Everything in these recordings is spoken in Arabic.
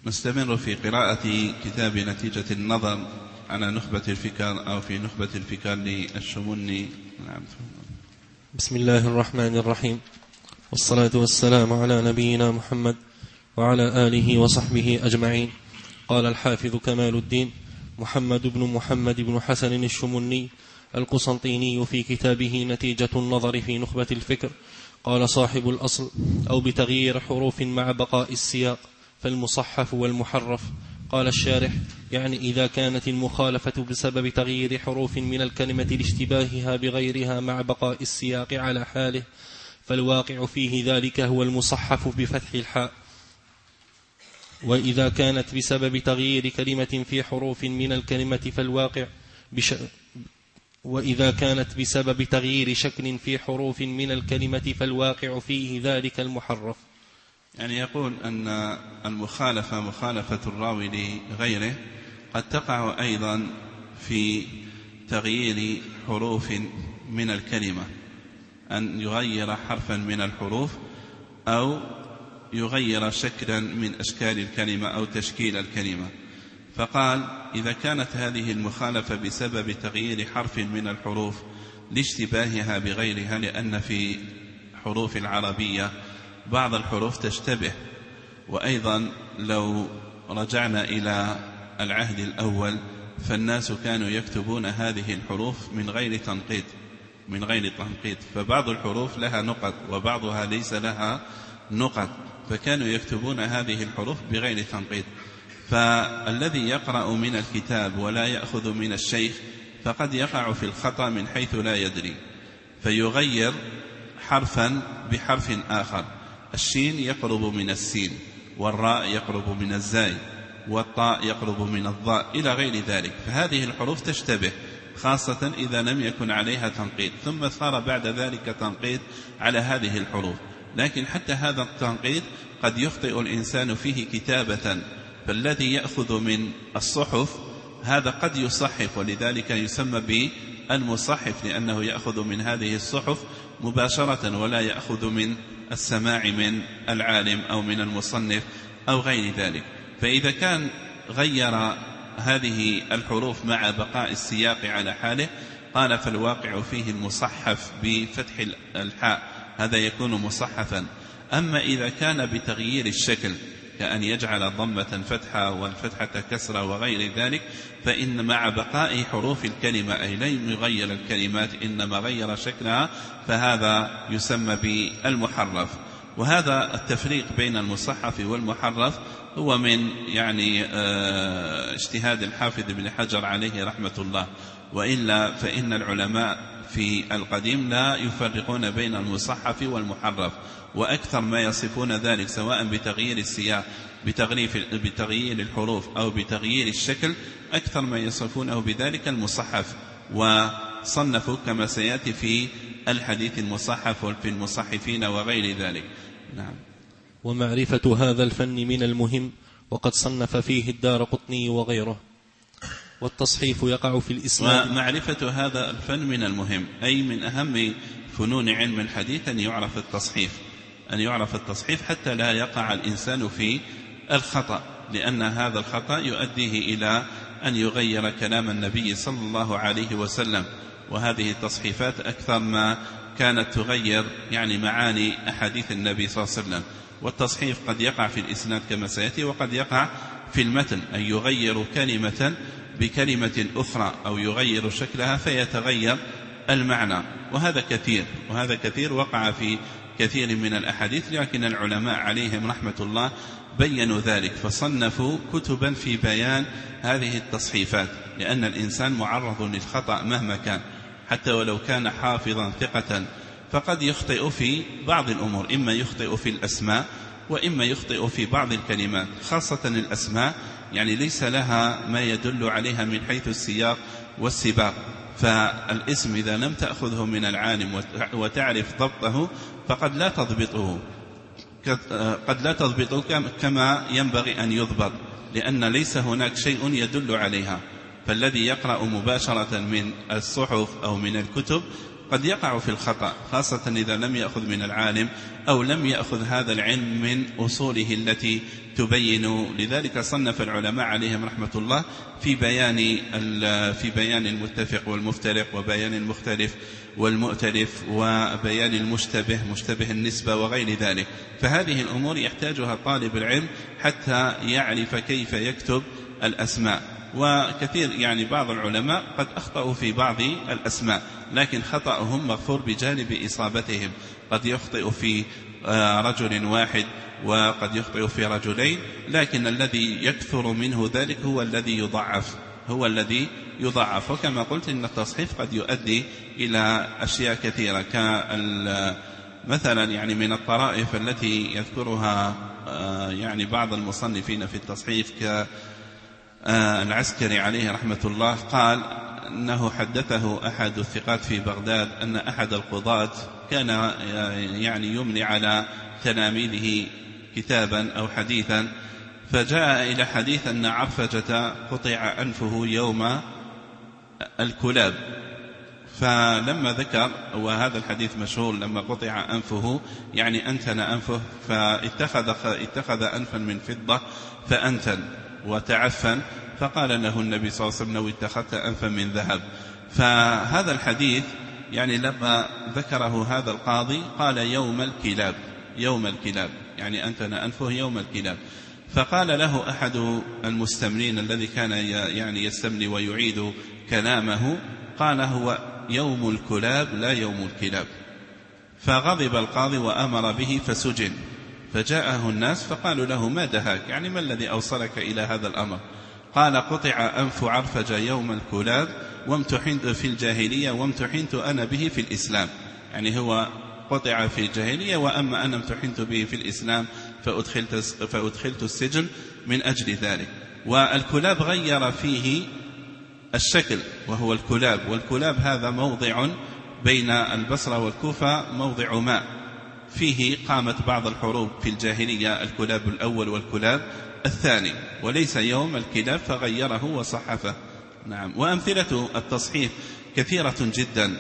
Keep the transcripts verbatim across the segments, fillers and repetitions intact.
نستمر في قراءة كتاب نتيجة النظر على نخبة الفكر أو في نخبة الفكر للشمني. نعم. بسم الله الرحمن الرحيم، والصلاة والسلام على نبينا محمد وعلى آله وصحبه أجمعين. قال الحافظ كمال الدين محمد بن محمد بن حسن الشمني القسنطيني في كتابه نتيجة النظر في نخبة الفكر، قال صاحب الأصل: أو بتغيير حروف مع بقاء السياق، فالمصحف والمحرف. قال الشارح: يعني إذا كانت المخالفة بسبب تغيير حروف من الكلمة لاشتباهها بغيرها مع بقاء السياق على حاله، فالواقع فيه ذلك هو المصحف بفتح الحاء. وإذا كانت بسبب تغيير كلمة في حروف من الكلمة فالواقع بش... وإذا كانت بسبب تغيير شكل في حروف من الكلمة فالواقع فيه ذلك المحرف. يعني يقول أن المخالفة مخالفة الراوي لغيره قد تقع أيضا في تغيير حروف من الكلمة، أن يغير حرفا من الحروف أو يغير شكلا من أشكال الكلمة أو تشكيل الكلمة. فقال: إذا كانت هذه المخالفة بسبب تغيير حرف من الحروف لاشتباهها بغيرها، لأن في حروف العربية بعض الحروف تشتبه. وأيضا لو رجعنا إلى العهد الأول فالناس كانوا يكتبون هذه الحروف من غير تنقيط من غير تنقيط فبعض الحروف لها نقط وبعضها ليس لها نقط، فكانوا يكتبون هذه الحروف بغير تنقيط. فالذي يقرأ من الكتاب ولا يأخذ من الشيخ فقد يقع في الخطأ من حيث لا يدري، فيغير حرفا بحرف آخر. الشين يقرب من السين، والراء يقرب من الزاي، والطاء يقرب من الضاء، إلى غير ذلك. فهذه الحروف تشتبه، خاصة إذا لم يكن عليها تنقيط، ثم صار بعد ذلك تنقيط على هذه الحروف. لكن حتى هذا التنقيط قد يخطئ الإنسان فيه كتابة، فالذي يأخذ من الصحف هذا قد يصحف، ولذلك يسمى بالمصحف، لأنه يأخذ من هذه الصحف مباشرة ولا يأخذ من السماع من العالم أو من المصنف أو غير ذلك. فإذا كان غير هذه الحروف مع بقاء السياق على حاله، قال: فالواقع فيه المصحف بفتح الحاء، هذا يكون مصحفا. أما إذا كان بتغيير الشكل كأن يجعل ضمة فتحة والفتحة كسرة وغير ذلك، فإن مع بقاء حروف الكلمة أي لم يغير الكلمات إنما غير شكلها، فهذا يسمى بالمحرف. وهذا التفريق بين المصحف والمحرف هو من يعني اجتهاد الحافظ ابن حجر عليه رحمة الله، وإلا فإن العلماء في القديم لا يفرقون بين المصحف والمحرف، وأكثر ما يصفون ذلك سواء بتغيير السياق بتغيير الحروف أو بتغيير الشكل، أكثر ما يصفونه بذلك المصحف، وصنفوا كما سيأتي في الحديث المصحف وفي المصحفين وغير ذلك. نعم. ومعرفة هذا الفن من المهم، وقد صنف فيه الدارقطني وغيره. والتصحيف يقع في الإسناد. ومعرفة هذا الفن من المهم أي من أهم فنون علم الحديث أن يعرف التصحيف أن يعرف التصحيف حتى لا يقع الإنسان في الخطأ، لأن هذا الخطأ يؤديه إلى أن يغير كلام النبي صلى الله عليه وسلم. وهذه التصحيفات أكثر ما كانت تغير يعني معاني أحاديث النبي صلى الله عليه وسلم. والتصحيف قد يقع في الإسناد كما سيأتي، وقد يقع في المتن، أن يغير كلمة بكلمة أخرى أو يغير شكلها فيتغير المعنى. وهذا كثير وهذا كثير وقع في كثير من الأحاديث، لكن العلماء عليهم رحمة الله بيّنوا ذلك، فصنفوا كتبا في بيان هذه التصحيفات، لأن الإنسان معرض للخطأ مهما كان، حتى ولو كان حافظا ثقة فقد يخطئ في بعض الأمور، إما يخطئ في الأسماء وإما يخطئ في بعض الكلمات، خاصة الأسماء يعني ليس لها ما يدل عليها من حيث السياق والسباق. فالاسم إذا لم تأخذه من العالم وتعرف ضبطه فقد لا تضبطه قد لا تضبطه كما ينبغي أن يضبط، لأن ليس هناك شيء يدل عليها. فالذي يقرأ مباشرة من الصحف أو من الكتب قد يقع في الخطأ، خاصة إذا لم يأخذ من العالم أو لم يأخذ هذا العلم من أصوله التي تبين. لذلك صنف العلماء عليهم رحمة الله في بيان في بيان المتفق والمفترق، وبيان المختلف والمؤتلف، وبيان المشتبه مشتبه النسبة وغير ذلك. فهذه الأمور يحتاجها طالب العلم حتى يعرف كيف يكتب الأسماء. وكثير يعني بعض العلماء قد أخطأوا في بعض الأسماء، لكن خطأهم مغفور بجانب إصابتهم. قد يخطئ في رجل واحد وقد يخطئ في رجلين، لكن الذي يكثر منه ذلك هو الذي يضعف هو الذي يضعف. وكما قلت إن التصحيف قد يؤدي إلى أشياء كثيرة، مثلا يعني من الطرائف التي يذكرها يعني بعض المصنفين في التصحيف كالعسكري عليه رحمة الله، قال أنه حدثه أحد الثقات في بغداد أن أحد القضاة كان يعني يملي على تلاميذه كتابا أو حديثا، فجاء إلى حديث أن عرفجة قطع أنفه يوم الكلاب، فلما ذكر، وهذا الحديث مشهور، لما قطع أنفه يعني أنتن أنفه، فاتخذ اتخذ أنفا من فضة فأنتن وتعفن، فقال له النبي صلى الله عليه وسلم لو اتخذت أنفا من ذهب. فهذا الحديث يعني لما ذكره هذا القاضي قال يوم الكلاب يوم الكلاب يعني أنتن أنفه يوم الكلاب. فقال له أحد المستملين الذي كان يعني يستملي ويعيد كلامه، قال هو يوم الكلاب لا يوم الكلاب. فغضب القاضي وأمر به فسجن. فجاءه الناس فقالوا له ما دهاك، يعني ما الذي أوصلك إلى هذا الأمر؟ قال قطع أنف عرفجة يوم الكلاب وامتحنت في الجاهلية وامتحنت أنا به في الإسلام. يعني هو قطع في الجاهلية، وأما أنا امتحنت به في الإسلام فأدخلت, فأدخلت السجن من أجل ذلك. والكلاب غير فيه الشكل وهو الكلاب، والكلاب هذا موضع بين البصرة والكوفة، موضع ماء فيه قامت بعض الحروب في الجاهلية، الكلاب الأول والكلاب الثاني، وليس يوم الكلاب، فغيره وصحفه. نعم. وأمثلة التصحيف كثيرة جدا،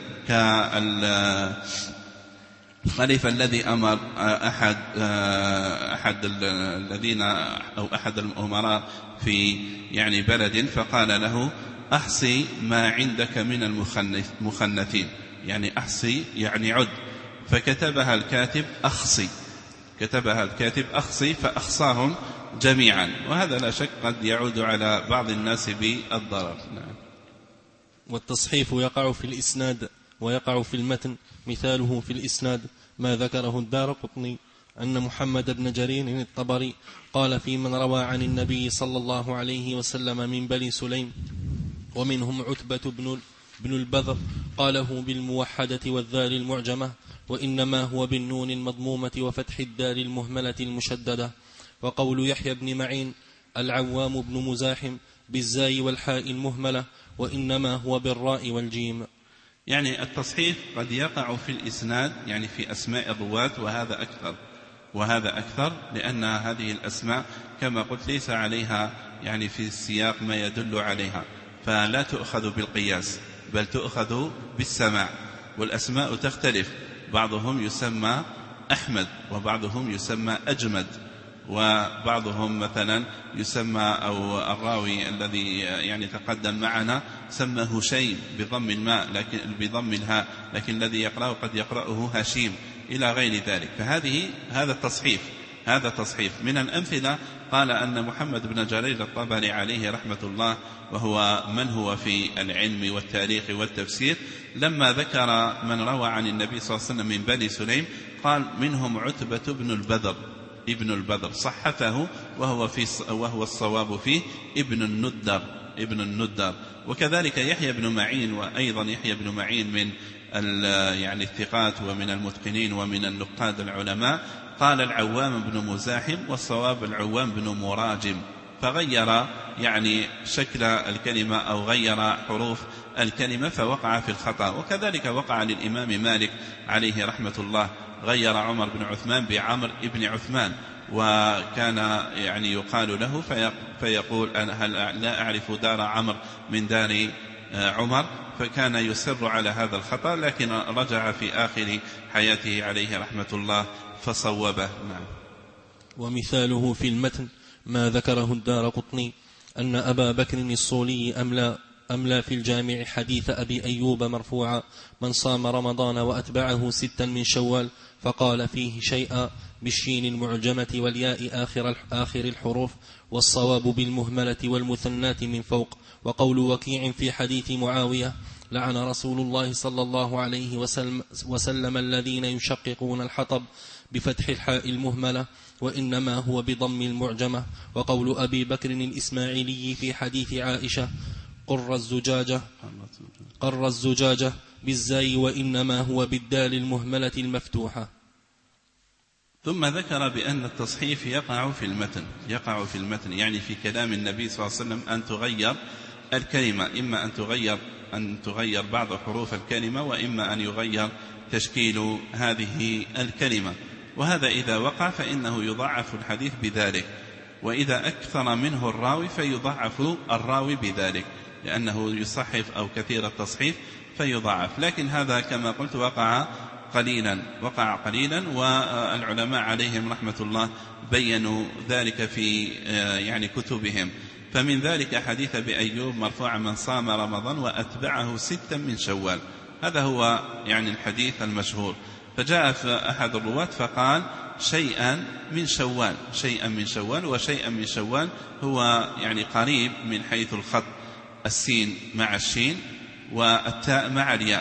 كالخليفة الذي أمر أحد أحد الذين أو أحد الأمراء في يعني بلد، فقال له أحصي ما عندك من المخنثين، يعني أحصي يعني عد، فكتبها الكاتب أخصي كتبها الكاتب أخصي فأخصاهم جميعا، وهذا لا شك قد يعود على بعض الناس بالضرر. نعم. والتصحيف يقع في الإسناد ويقع في المتن. مثاله في الإسناد ما ذكره الدارقطني أن محمد بن جرير الطبري قال في من روى عن النبي صلى الله عليه وسلم من بني سليم ومنهم عتبة بن بن البذر قاله بالموحدة والذال المعجمة، وإنما هو بالنون المضمومة وفتح الدال المهملة المشددة. وقول يحيى بن معين العوام بن مزاحم بالزاي والحاء المهملة، وإنما هو بالراء والجيم. يعني التصحيف قد يقع في الإسناد، يعني في أسماء الرواة، وهذا أكثر وهذا أكثر لأن هذه الأسماء كما قلت ليس عليها يعني في السياق ما يدل عليها، فلا تؤخذ بالقياس بل تؤخذ بالسماع. والأسماء تختلف، بعضهم يسمى أحمد وبعضهم يسمى أجمد، وبعضهم مثلا يسمى أو الراوي الذي يعني تقدم معنا سمى هشيم بضم الماء لكن بضم الهاء، لكن الذي يقرأه قد يقرأه هشيم إلى غير ذلك. فهذه هذا التصحيف هذا تصحيف. من الأمثلة قال أن محمد بن جرير الطبري عليه رحمة الله، وهو من هو في العلم والتاريخ والتفسير، لما ذكر من روى عن النبي صلى الله عليه وسلم من بني سليم قال منهم عتبة بن البذر ابن البذر، صحفه وهو, في وهو الصواب فيه ابن الندر ابن الندر. وكذلك يحيى بن معين، وأيضا يحيى بن معين من يعني الثقات ومن المتقنين ومن النقاد العلماء، قال العوام بن مزاحم والصواب العوام بن مراجم، فغير يعني شكل الكلمة أو غير حروف الكلمة فوقع في الخطأ. وكذلك وقع للإمام مالك عليه رحمة الله، غير عمر بن عثمان بعمر ابن عثمان، وكان يعني يقال له فيقول أنا هل لا أعرف دار عمر من دار عمر، فكان يصر على هذا الخطأ، لكن رجع في آخر حياته عليه رحمة الله فصوبه. نعم. ومثاله في المتن ما ذكره الدارقطني أن أبا بكر الصولي أملى, أملى في الجامع حديث أبي أيوب مرفوعا: من صام رمضان وأتبعه ستا من شوال، فقال فيه شيئا بالشين المعجمة والياء آخر, آخر الحروف، والصواب بالمهملة والمثنات من فوق. وقول وكيع في حديث معاوية: لعن رسول الله صلى الله عليه وسلم, وسلم الذين يشققون الحطب بفتح الحاء المهملة، وإنما هو بضم المعجمة. وقول أبي بكر الإسماعيلي في حديث عائشة: قر الزجاجة قر الزجاجة بالزاي، وإنما هو بالدال المهملة المفتوحة. ثم ذكر بأن التصحيف يقع في المتن يقع في المتن يعني في كلام النبي صلى الله عليه وسلم أن تغير الكلمة، إما أن تغير أن تغير بعض حروف الكلمة، وإما أن يغير تشكيل هذه الكلمة. وهذا إذا وقع فإنه يضعف الحديث بذلك، وإذا أكثر منه الراوي فيضعف الراوي بذلك، لأنه يصحف أو كثير التصحيف فيضعف. لكن هذا كما قلت وقع قليلا وقع قليلا والعلماء عليهم رحمة الله بيّنوا ذلك في يعني كتبهم. فمن ذلك حديث بأيوب مرفوع: من صام رمضان وأتبعه ستا من شوال. هذا هو يعني الحديث المشهور. فجاء في أحد الرواة فقال شيئا من شوال شيئا من شوال وشيئا من شوال هو يعني قريب من حيث الخط، السين مع الشين والتاء مع الياء،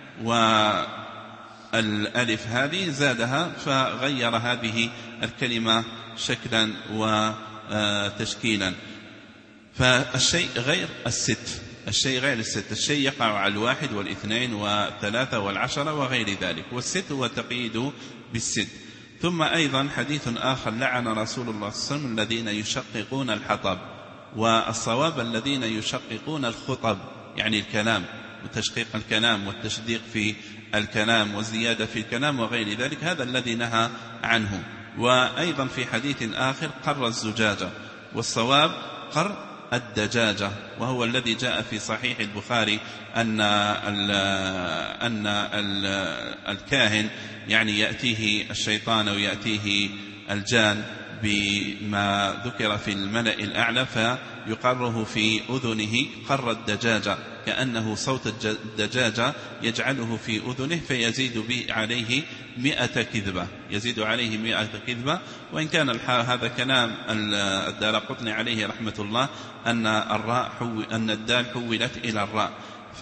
والألف هذه زادها فغير هذه الكلمة شكلا وتشكيلا. فالشيء غير الست الشيء غير الست الشيء يقع على الواحد والاثنين والثلاثة والعشرة وغير ذلك، والست هو تقييد بالست. ثم أيضا حديث آخر: لعن رسول الله صلى الله عليه وسلم الذين يشققون الحطب، والصواب الذين يشققون الخطب يعني الكلام، وتشقيق الكلام والتشديق في الكلام والزيادة في الكلام وغير ذلك، هذا الذي نهى عنه. وأيضا في حديث آخر: قر الزجاجة، والصواب قر الدجاجة، وهو الذي جاء في صحيح البخاري أن ال أن ال الكاهن يعني يأتيه الشيطان أو يأتيه الجان بما ذكر في الملأ الأعلى فيقره في أذنه قر الدجاجة، كأنه صوت الدجاجة يجعله في أذنه فيزيد به عليه مئة كذبة يزيد عليه مئة كذبة. وإن كان هذا كلام الدارقطني عليه رحمة الله أن الراء حو أن الدال حولت إلى الراء،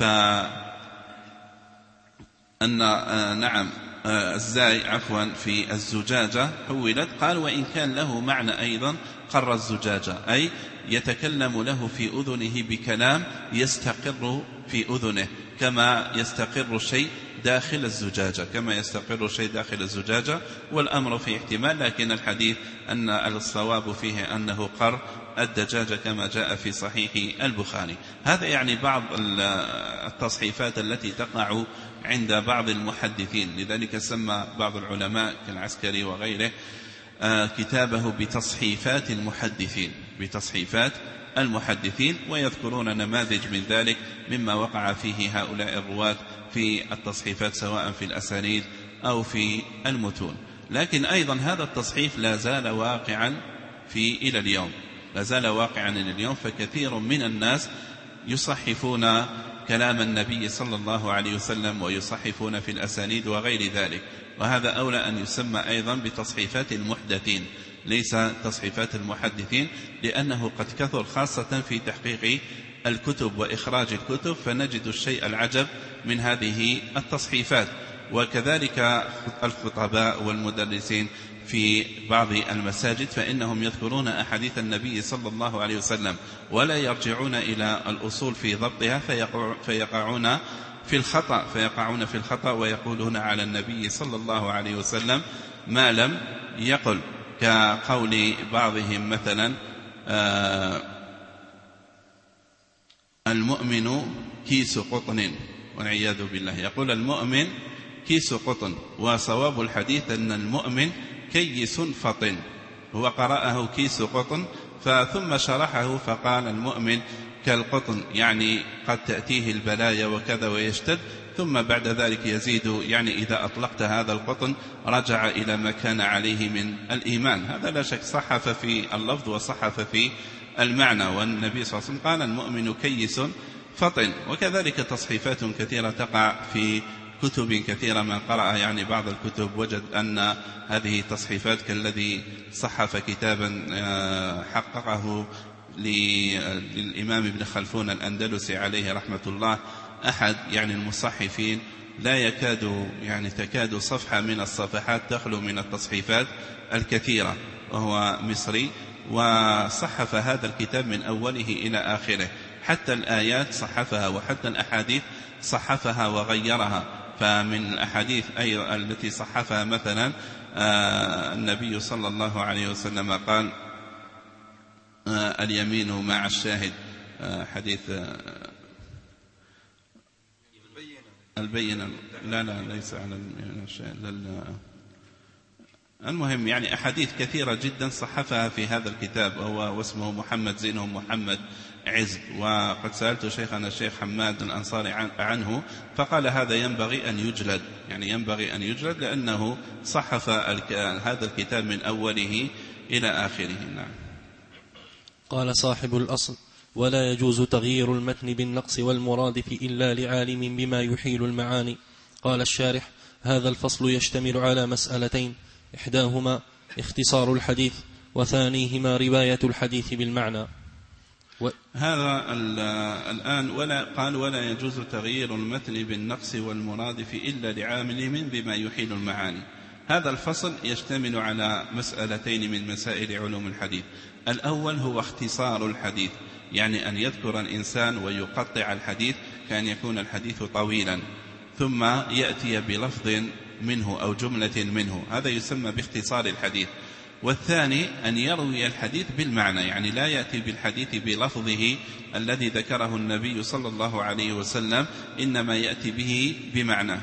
فأن نعم الزاي عفوا في الزجاجة حولت. قال: وإن كان له معنى أيضا قر الزجاجة، أي يتكلم له في أذنه بكلام يستقر في أذنه، كما يستقر الشيء داخل الزجاجة كما يستقر الشيء داخل الزجاجة والأمر في احتمال، لكن الحديث أن الصواب فيه أنه قر الدجاجة كما جاء في صحيح البخاري. هذا يعني بعض التصحيفات التي تقع عند بعض المحدثين، لذلك سمى بعض العلماء كالعسكري وغيره كتابه بتصحيفات المحدثين بتصحيفات المحدثين ويذكرون نماذج من ذلك مما وقع فيه هؤلاء الرواة في التصحيفات سواء في الأسانيد أو في المتون. لكن أيضا هذا التصحيف لا زال واقعا في إلى اليوم لا زال واقعا إلى اليوم فكثير من الناس يصحفون كلام النبي صلى الله عليه وسلم ويصحفون في الأسانيد وغير ذلك، وهذا أولى أن يسمى أيضا بتصحيفات المحدثين ليس تصحيفات المحدثين، لأنه قد كثر خاصة في تحقيق الكتب وإخراج الكتب، فنجد الشيء العجب من هذه التصحيفات. وكذلك الخطباء والمدرسين في بعض المساجد فإنهم يذكرون أحاديث النبي صلى الله عليه وسلم ولا يرجعون إلى الأصول في ضبطها فيقعون في الخطأ فيقعون في الخطأ ويقولون على النبي صلى الله عليه وسلم ما لم يقل، كقول بعضهم مثلا آه المؤمن كيس قطن والعياذ بالله، يقول المؤمن كيس قطن، وصواب الحديث أن المؤمن كيس فطن، هو قرأه كيس قطن فثم شرحه فقال المؤمن كالقطن، يعني قد تأتيه البلايا وكذا ويشتد، ثم بعد ذلك يزيد، يعني إذا أطلقت هذا القطن رجع إلى ما كان عليه من الإيمان. هذا لا شك صحف في اللفظ وصحف في المعنى. والنبي صلى الله عليه وسلم قال المؤمن كيس فطن. وكذلك تصحيفات كثيرة تقع في كتب كثيرة، من قرأ يعني بعض الكتب وجد أن هذه تصحيفات كالذي صحف كتابا حققه للإمام ابن خلفون الأندلسي عليه رحمة الله، أحد يعني المصحفين، لا يكاد يعني تكاد صفحة من الصفحات تخلو من التصحيفات الكثيرة، وهو مصري، وصحف هذا الكتاب من أوله إلى آخره، حتى الآيات صحفها وحتى الأحاديث صحفها وغيرها. فمن الأحاديث أي التي صحفها مثلا النبي صلى الله عليه وسلم قال اليمين مع الشاهد، حديث البينة، لا لا ليس على الشاهد، المهم يعني أحاديث كثيرة جدا صحفها في هذا الكتاب، وهو واسمه محمد زينهم محمد عزب. وقد سألت شيخنا الشيخ حماد الأنصاري عنه فقال هذا ينبغي أن يجلد، يعني ينبغي أن يجلد لأنه صحف هذا الكتاب من أوله إلى آخره. نعم. قال صاحب الأصل: ولا يجوز تغيير المتن بالنقص والمرادف إلا لعالم بما يحيل المعاني. قال الشارح: هذا الفصل يشتمل على مسألتين، إحداهما اختصار الحديث، وثانيهما رواية الحديث بالمعنى. و... هذا الآن ولا قال ولا يجوز تغيير المتن بالنقص والمرادف إلا لعامل بما يحيل المعاني. هذا الفصل يشتمل على مسألتين من مسائل علوم الحديث. الأول هو اختصار الحديث، يعني أن يذكر الإنسان ويقطع الحديث، كان يكون الحديث طويلا ثم يأتي بلفظ منه أو جملة منه، هذا يسمى باختصار الحديث. والثاني أن يروي الحديث بالمعنى، يعني لا يأتي بالحديث بلفظه الذي ذكره النبي صلى الله عليه وسلم، إنما يأتي به بمعنى.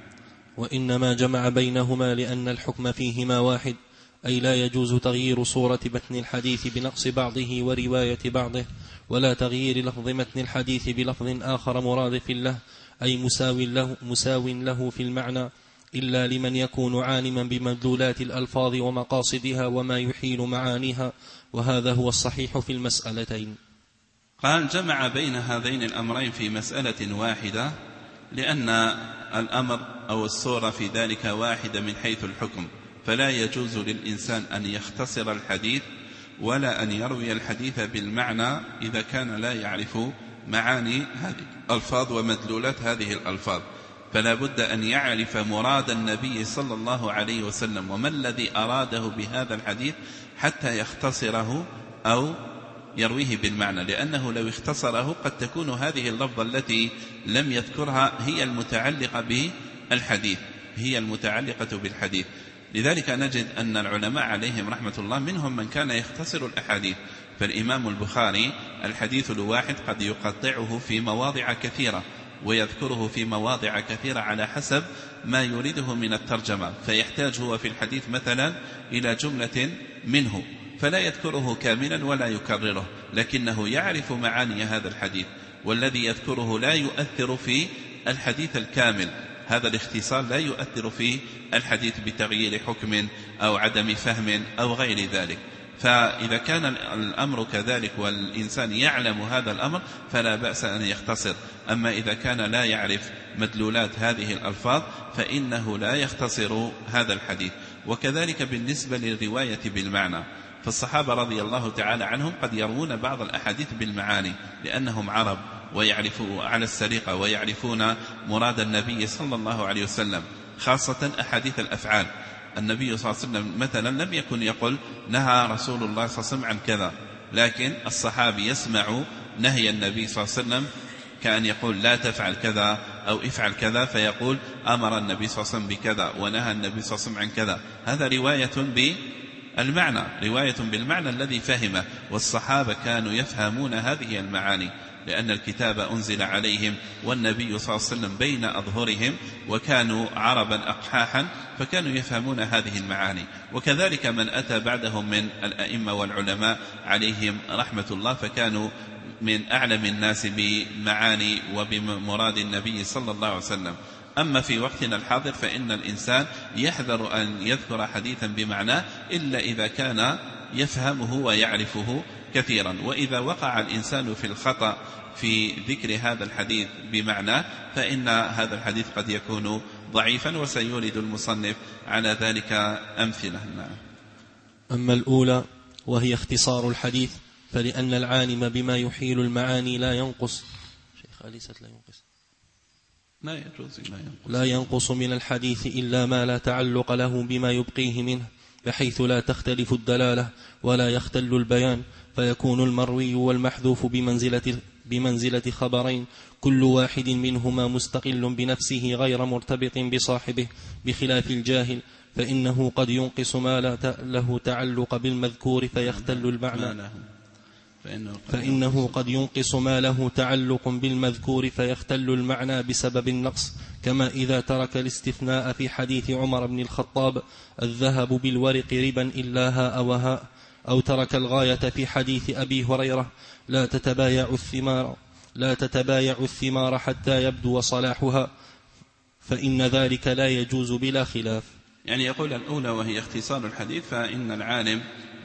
وإنما جمع بينهما لأن الحكم فيهما واحد، أي لا يجوز تغيير صورة متن الحديث بنقص بعضه ورواية بعضه، ولا تغيير لفظ متن الحديث بلفظ آخر مرادف له، أي مساو له, مساو له في المعنى، إلا لمن يكون عالما بمدلولات الألفاظ ومقاصدها وما يحيل معانيها، وهذا هو الصحيح في المسألتين. قال جمع بين هذين الأمرين في مسألة واحدة، لأن الأمر أو الصورة في ذلك واحدة من حيث الحكم، فلا يجوز للإنسان أن يختصر الحديث ولا أن يروي الحديث بالمعنى إذا كان لا يعرف معاني هذه الألفاظ ومدلولات هذه الألفاظ، فلا بد أن يعرف مراد النبي صلى الله عليه وسلم وما الذي أراده بهذا الحديث حتى يختصره أو يرويه بالمعنى، لأنه لو اختصره قد تكون هذه اللفظة التي لم يذكرها هي المتعلقة بالحديث، هي المتعلقة بالحديث. لذلك نجد أن العلماء عليهم رحمة الله منهم من كان يختصر الأحاديث، فالإمام البخاري الحديث الواحد قد يقطعه في مواضع كثيرة ويذكره في مواضع كثيرة على حسب ما يريده من الترجمة، فيحتاج هو في الحديث مثلا إلى جملة منه فلا يذكره كاملا ولا يكرره، لكنه يعرف معاني هذا الحديث، والذي يذكره لا يؤثر في الحديث الكامل. هذا الاختصار لا يؤثر في الحديث بتغيير حكم أو عدم فهم أو غير ذلك. فإذا كان الأمر كذلك والإنسان يعلم هذا الأمر فلا بأس أن يختصر، أما إذا كان لا يعرف مدلولات هذه الألفاظ فإنه لا يختصر هذا الحديث. وكذلك بالنسبة للرواية بالمعنى، فالصحابة رضي الله تعالى عنهم قد يروون بعض الأحاديث بالمعاني لأنهم عرب ويعرفوا على السرقة ويعرفون مراد النبي صلى الله عليه وسلم، خاصة أحاديث الأفعال. النبي صلى الله عليه وسلم مثلا لم يكن يقول نهى رسول الله صلى الله عليه وسلم عن كذا، لكن الصحابي يسمع نهي النبي صلى الله عليه وسلم كأن يقول لا تفعل كذا أو افعل كذا، فيقول أمر النبي صلى الله عليه وسلم بكذا ونهى النبي صلى الله عليه وسلم عن كذا. هذا رواية بالمعنى، رواية بالمعنى الذي فهمه، والصحابة كانوا يفهمون هذه المعاني. لأن الكتاب أنزل عليهم والنبي صلى الله عليه وسلم بين أظهرهم، وكانوا عربا أقحاحا فكانوا يفهمون هذه المعاني. وكذلك من أتى بعدهم من الأئمة والعلماء عليهم رحمة الله، فكانوا من أعلم الناس بمعاني وبمراد النبي صلى الله عليه وسلم. أما في وقتنا الحاضر فإن الإنسان يحذر أن يذكر حديثا بمعناه إلا إذا كان يفهمه ويعرفه كثيرا. وإذا وقع الإنسان في الخطأ في ذكر هذا الحديث بمعناه فإن هذا الحديث قد يكون ضعيفا، وسيورد المصنف على ذلك أمثلة. أما الأولى وهي اختصار الحديث، فلأن العالم بما يحيل المعاني لا ينقص شيخ أليست لا ينقص لا يجوز لا ينقص. لا ينقص من الحديث إلا ما لا تعلق له بما يبقيه منه، بحيث لا تختلف الدلالة ولا يختل البيان، فيكون المروي والمحذوف بمنزلة, بمنزلة خبرين، كل واحد منهما مستقل بنفسه غير مرتبط بصاحبه، بخلاف الجاهل فإنه قد ينقص ما لا له تعلق بالمذكور فيختل المعنى فإنه قد ينقص ما له تعلق بالمذكور فيختل المعنى بسبب النقص، كما إذا ترك الاستثناء في حديث عمر بن الخطاب الذهب بالورق ربا إلا هاء وهاء، أو ترك الغاية في حديث أبي هريرة لا تتبايع الثمار لا تتبايع الثمار حتى يبدو صلاحها، فإن ذلك لا يجوز بلا خلاف. يعني يقول الأولى وهي اختصار الحديث، فإن العالم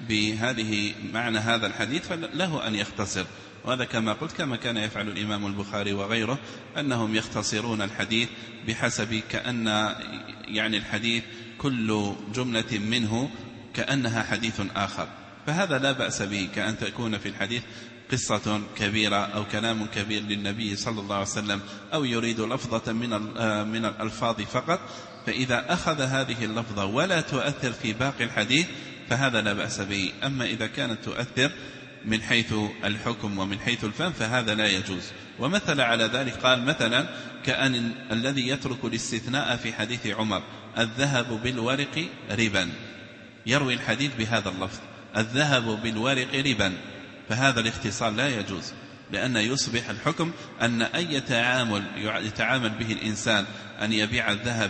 بهذه معنى هذا الحديث فله أن يختصر، وهذا كما قلت كما كان يفعل الإمام البخاري وغيره، أنهم يختصرون الحديث بحسب كأن يعني الحديث كل جملة منه كأنها حديث آخر، فهذا لا بأس به، كأن تكون في الحديث قصة كبيرة أو كلام كبير للنبي صلى الله عليه وسلم، أو يريد لفظة من من الألفاظ فقط، فإذا أخذ هذه اللفظة ولا تؤثر في باقي الحديث فهذا لا بأس به. أما إذا كانت تؤثر من حيث الحكم ومن حيث الفهم فهذا لا يجوز. ومثل على ذلك قال مثلا كأن الذي يترك الاستثناء في حديث عمر الذهب بالورق ربا، يروي الحديث بهذا اللفظ الذهب بالورق ربا، فهذا الاختصار لا يجوز، لأن يصبح الحكم أن أي تعامل يتعامل به الإنسان أن يبيع الذهب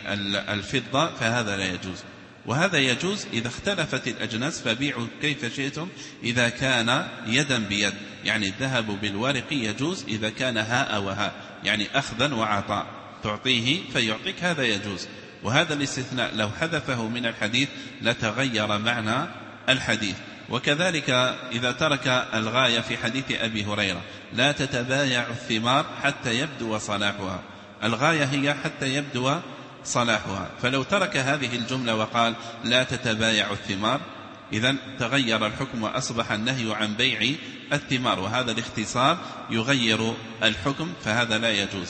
بالفضة فهذا لا يجوز. وهذا يجوز إذا اختلفت الأجناس فبيعوا كيف شئتم إذا كان يدا بيد، يعني الذهب بالورق يجوز إذا كان هاء وهاء، يعني أخذا وعطاء، تعطيه فيعطيك، هذا يجوز. وهذا الاستثناء لو حذفه من الحديث لتغير معنى الحديث. وكذلك إذا ترك الغاية في حديث أبي هريرة لا تتبايع الثمار حتى يبدو صلاحها، الغاية هي حتى يبدو صلاحها، فلو ترك هذه الجملة وقال لا تتبايع الثمار إذن تغير الحكم وأصبح النهي عن بيع الثمار، وهذا الاختصار يغير الحكم فهذا لا يجوز.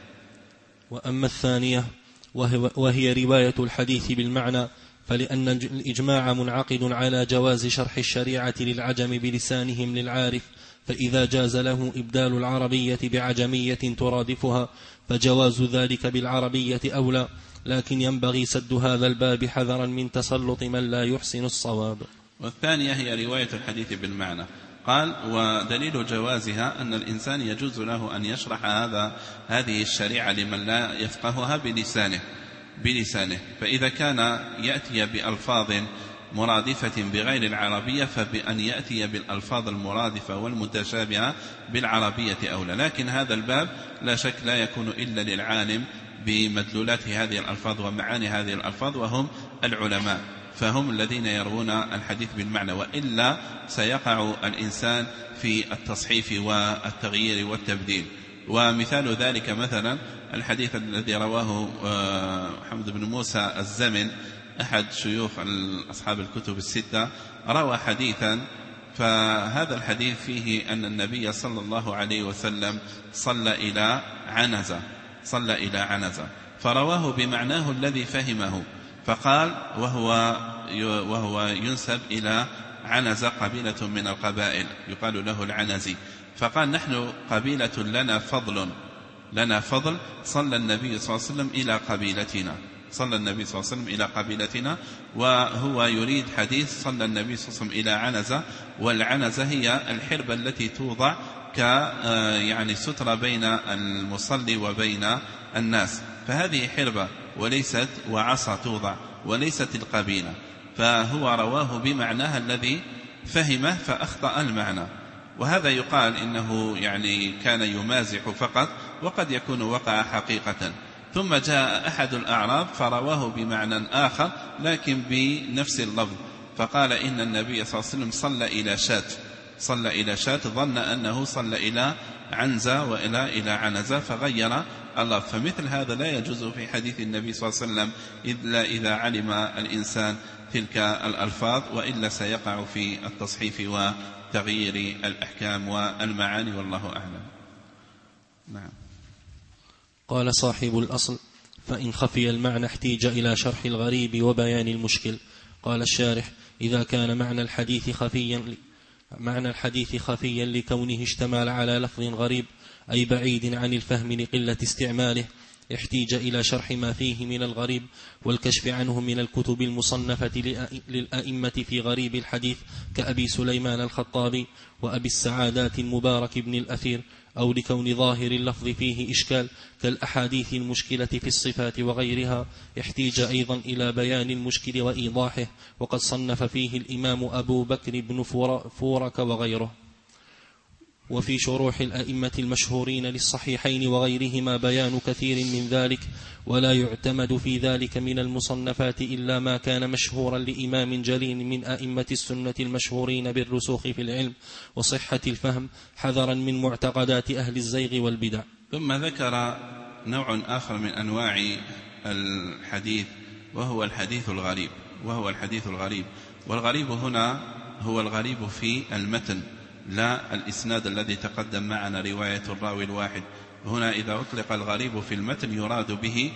وأما الثانية وهي رواية الحديث بالمعنى، فلأن الإجماع منعقد على جواز شرح الشريعة للعجم بلسانهم للعارف، فإذا جاز له إبدال العربية بعجمية ترادفها فجواز ذلك بالعربية أولى، لكن ينبغي سد هذا الباب حذرا من تسلط من لا يحسن الصواب. والثانية هي رواية الحديث بالمعنى. قال ودليل جوازها أن الإنسان يجوز له أن يشرح هذا هذه الشريعة لمن لا يفقهها بلسانه بلسانه فإذا كان يأتي بألفاظ مرادفة بغير العربية فبأن يأتي بالألفاظ المرادفة والمتشابهة بالعربية أولى، لكن هذا الباب لا شك لا يكون إلا للعالم بمدلولات هذه الألفاظ ومعاني هذه الألفاظ، وهم العلماء، فهم الذين يروون الحديث بالمعنى، وإلا سيقع الإنسان في التصحيف والتغيير والتبديل. ومثال ذلك مثلا الحديث الذي رواه محمد بن موسى الزمن أحد شيوخ أصحاب الكتب الستة، روى حديثا، فهذا الحديث فيه أن النبي صلى الله عليه وسلم صلى إلى عنزة صلى إلى عنزة فرواه بمعناه الذي فهمه، فقال وهو وهو ينسب إلى عنزة قبيلة من القبائل يقال له العنزي، فقال نحن قبيلة لنا فضل لنا فضل صلى النبي صلى الله عليه وسلم إلى قبيلتنا صلى النبي صلى الله عليه وسلم إلى قبيلتنا، وهو يريد حديث صلى النبي صلى الله عليه وسلم إلى عنزة، والعنزة هي الحربة التي توضع ك يعني سترة بين المصلي وبين الناس، فهذه حربة وليست وعصا توضع وليست القبيلة، فهو رواه بمعناها الذي فهمه فأخطأ المعنى. وهذا يقال إنه يعني كان يمازح فقط، وقد يكون وقع حقيقة. ثم جاء أحد الأعراب فرواه بمعنى آخر لكن بنفس اللفظ، فقال إن النبي صلى الله عليه وسلم صلى إلى شاة، صلى إلى شاة، ظن أنه صلى إلى عنزة وإلى إلى عنزة فغير الله. فمثل هذا لا يجوز في حديث النبي صلى الله عليه وسلم إلا إذا علم الإنسان تلك الألفاظ، وإلا سيقع في التصحيف وتغيير الأحكام والمعاني، والله أعلم. نعم. قال صاحب الأصل: فإن خفي المعنى احتيج إلى شرح الغريب وبيان المشكل. قال الشارح: إذا كان معنى الحديث خفيا معنى الحديث خفيا لكونه اشتمل على لفظ غريب أي بعيد عن الفهم لقلة استعماله، احتيج إلى شرح ما فيه من الغريب والكشف عنه من الكتب المصنفة للأئمة في غريب الحديث كأبي سليمان الخطابي وأبي السعادات المبارك بن الأثير، أو لكون ظاهر اللفظ فيه إشكال كالأحاديث المشكلة في الصفات وغيرها، احتيج أيضا إلى بيان المشكل وإيضاحه، وقد صنف فيه الإمام أبو بكر بن فورك وغيره. وفي شروح الأئمة المشهورين للصحيحين وغيرهما بيان كثير من ذلك، ولا يعتمد في ذلك من المصنفات إلا ما كان مشهورا لإمام جليل من أئمة السنة المشهورين بالرسوخ في العلم وصحة الفهم، حذرا من معتقدات أهل الزيغ والبدع. ثم ذكر نوع آخر من أنواع الحديث وهو الحديث الغريب وهو الحديث الغريب والغريب هنا هو الغريب في المتن لا الإسناد الذي تقدم معنا رواية الراوي الواحد. هنا إذا أطلق الغريب في المتن يراد به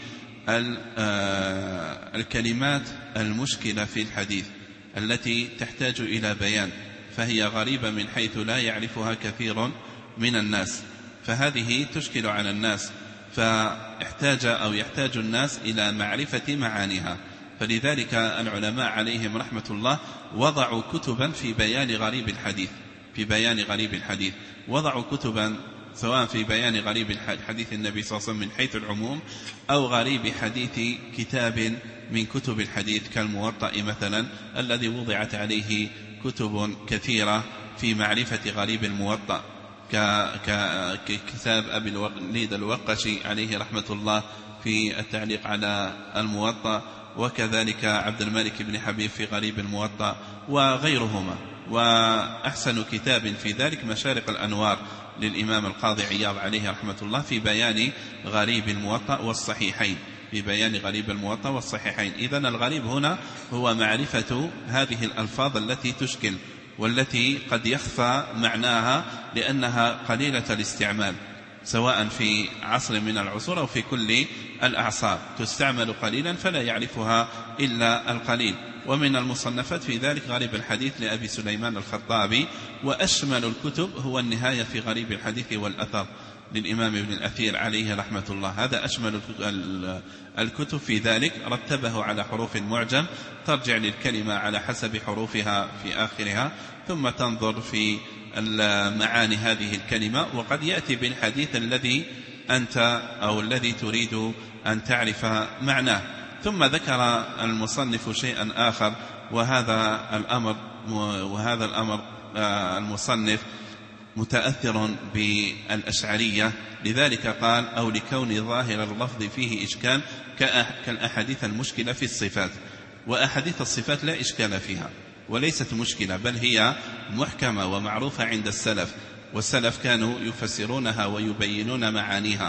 الكلمات المشكلة في الحديث التي تحتاج إلى بيان، فهي غريبة من حيث لا يعرفها كثير من الناس، فهذه تشكل على الناس، فاحتاج أو يحتاج الناس إلى معرفة معانيها. فلذلك العلماء عليهم رحمة الله وضعوا كتبا في بيان غريب الحديث في بيان غريب الحديث وضعوا كتبا سواء في بيان غريب الحديث النبي صلى الله عليه وسلم من حيث العموم، أو غريب حديث كتاب من كتب الحديث كالموطأ مثلا الذي وضعت عليه كتب كثيرة في معرفة غريب الموطأ، ككتاب أبي الوليد الوقشي عليه رحمة الله في التعليق على الموطأ، وكذلك عبد الملك بن حبيب في غريب الموطأ وغيرهما. وأحسن كتاب في ذلك مشارق الأنوار للإمام القاضي عياض عليه رحمة الله في بيان غريب الموطأ والصحيحين في بيان غريب الموطأ والصحيحين. إذن الغريب هنا هو معرفة هذه الألفاظ التي تشكل والتي قد يخفى معناها لأنها قليلة الاستعمال، سواء في عصر من العصور أو في كل الأعصار تستعمل قليلا فلا يعرفها إلا القليل. ومن المصنفات في ذلك غريب الحديث لأبي سليمان الخطابي، وأشمل الكتب هو النهاية في غريب الحديث والأثر للإمام ابن الأثير عليه رحمة الله. هذا أشمل الكتب في ذلك، رتبه على حروف معجم ترجع للكلمة على حسب حروفها في آخرها، ثم تنظر في معاني هذه الكلمة، وقد يأتي بالحديث الذي أنت أو الذي تريد أن تعرف معناه. ثم ذكر المصنف شيئا آخر، وهذا الأمر وهذا الأمر المصنف متأثر بالأشعرية، لذلك قال: أو لكون ظاهر اللفظ فيه إشكال كالأحاديث المشكلة في الصفات. وأحاديث الصفات لا إشكال فيها وليست مشكلة، بل هي محكمة ومعروفة عند السلف، والسلف كانوا يفسرونها ويبينون معانيها.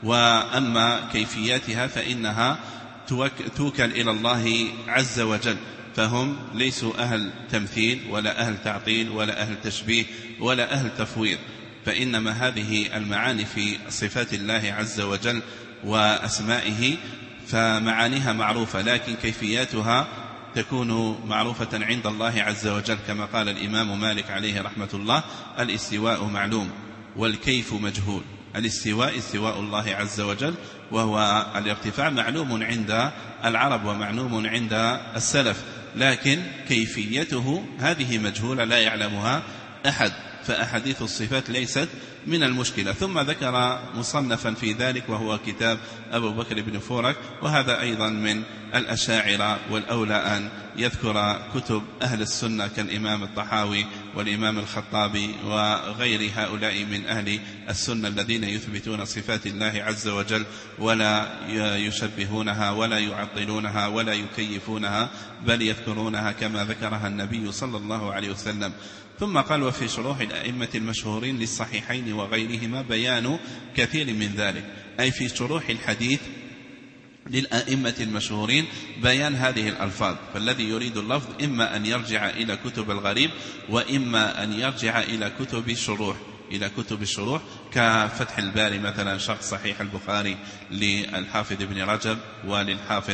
وأما كيفياتها فإنها توكل إلى الله عز وجل، فهم ليسوا أهل تمثيل ولا أهل تعطيل ولا أهل تشبيه ولا أهل تفويض، فإنما هذه المعاني في صفات الله عز وجل وأسمائه فمعانيها معروفة، لكن كيفياتها تكون معروفة عند الله عز وجل، كما قال الإمام مالك عليه رحمة الله: الاستواء معلوم والكيف مجهول. الاستواء استواء الله عز وجل، وهو الارتفاع معلوم عند العرب ومعلوم عند السلف، لكن كيفيته هذه مجهولة لا يعلمها أحد، فأحاديث الصفات ليست من المشكلة. ثم ذكر مصنفا في ذلك وهو كتاب أبو بكر بن فورك، وهذا أيضا من الأشاعرة، والأولى أن يذكر كتب أهل السنة كالإمام الطحاوي والإمام الخطابي وغير هؤلاء من أهل السنة الذين يثبتون صفات الله عز وجل ولا يشبهونها ولا يعطلونها ولا يكيفونها، بل يذكرونها كما ذكرها النبي صلى الله عليه وسلم. ثم قال: وفي شروح الأئمة المشهورين للصحيحين وغيرهما بيان كثير من ذلك، أي في شروح الحديث للأئمة المشهورين بيان هذه الألفاظ. فالذي يريد اللفظ إما أن يرجع إلى كتب الغريب، وإما أن يرجع إلى كتب الشروح إلى كتب الشروح كفتح الباري مثلا، شرح صحيح البخاري للحافظ ابن رجب وللحافظ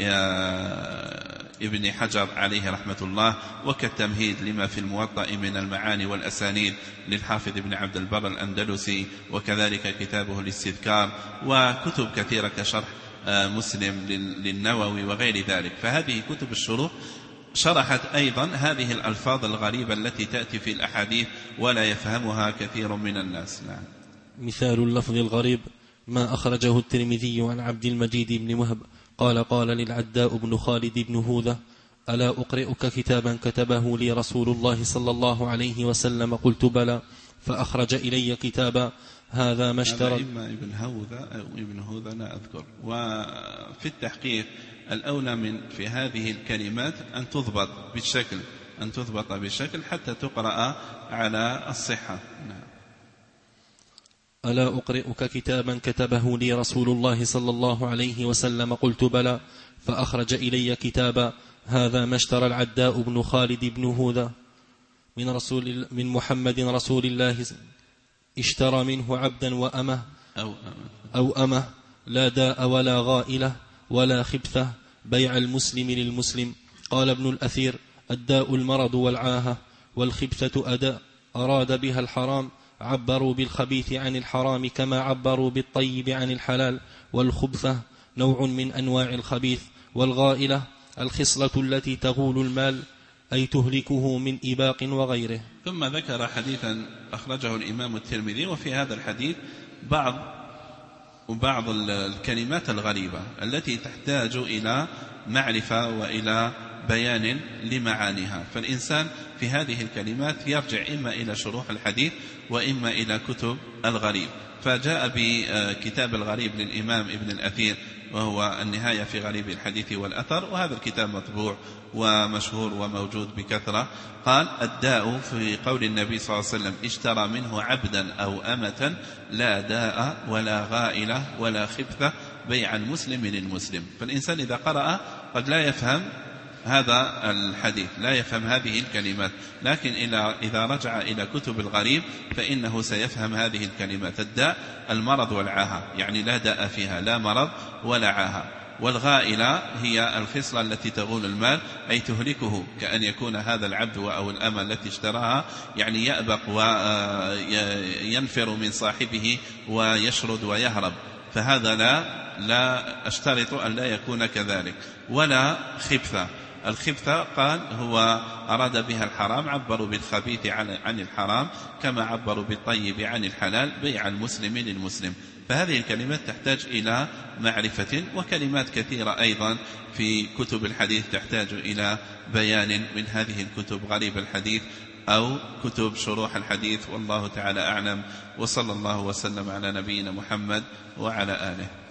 ابن حجر عليه رحمة الله، وكالتمهيد لما في الموطأ من المعاني والأسانيد للحافظ ابن عبد البر الأندلسي، وكذلك كتابه الاستذكار، وكتب كثيرة كشرح مسلم للنووي وغير ذلك. فهذه كتب الشروح شرحت أيضا هذه الألفاظ الغريبة التي تأتي في الأحاديث ولا يفهمها كثير من الناس. نعم. مثال اللفظ الغريب ما أخرجه الترمذي عن عبد المجيد بن وهب قال: قال للعداء بن خالد بن هوذة: ألا أقرئك كتابا كتبه لي رسول الله صلى الله عليه وسلم؟ قلت: بلى. فأخرج إلي كتابا هذا ما اشترى. إما ابن هوذة أو ابن هوذة لا أذكر. وفي التحقيق الأولى من في هذه الكلمات أن تضبط بالشكل أن تضبط بالشكل حتى تقرأ على الصحة. نعم. ألا أقرئك كتابا كتبه لي رسول الله صلى الله عليه وسلم؟ قلت: بلى. فأخرج إلي كتابا هذا ما اشترى العداء بن خالد بن هوذة من رسول من محمد رسول الله، اشترى منه عبدا وأمه أو أو أمه لا داء ولا غائلة ولا خبثة، بيع المسلم للمسلم. قال ابن الأثير: الداء المرض والعاهة، والخبثة أداء أراد بها الحرام، عبروا بالخبيث عن الحرام كما عبروا بالطيب عن الحلال. والخبثة نوع من أنواع الخبيث. والغائلة الخصلة التي تغول المال، أي تهلكه من إباق وغيره. ثم ذكر حديثا أخرجه الإمام الترمذي، وفي هذا الحديث بعض وبعض الكلمات الغريبة التي تحتاج إلى معرفة وإلى بيان لمعانيها. فالإنسان في هذه الكلمات يرجع إما إلى شروح الحديث وإما إلى كتب الغريب. فجاء بكتاب الغريب للإمام ابن الأثير وهو النهاية في غريب الحديث والأثر، وهذا الكتاب مطبوع ومشهور وموجود بكثرة. قال: الداء في قول النبي صلى الله عليه وسلم: اشترى منه عبدا أو أمة لا داء ولا غائلة ولا خبثة، بيع المسلم للمسلم. فالإنسان إذا قرأ قد لا يفهم هذا الحديث، لا يفهم هذه الكلمات، لكن إذا رجع إلى كتب الغريب فإنه سيفهم هذه الكلمات. الداء المرض والعاهة، يعني لا داء فيها، لا مرض ولا عاهة. والغائلة هي الخصلة التي تغول المال، أي تهلكه، كأن يكون هذا العبد أو الأمة التي اشتراها يعني يأبق وينفر من صاحبه ويشرد ويهرب، فهذا لا لا أشترط أن لا يكون كذلك. ولا خبثة. الخبثة قال هو أراد بها الحرام، عبروا بالخبيث عن الحرام كما عبروا بالطيب عن الحلال، بيع المسلم للمسلم. فهذه الكلمات تحتاج إلى معرفة، وكلمات كثيرة أيضا في كتب الحديث تحتاج إلى بيان من هذه الكتب، غريب الحديث أو كتب شروح الحديث. والله تعالى أعلم، وصلى الله وسلم على نبينا محمد وعلى آله.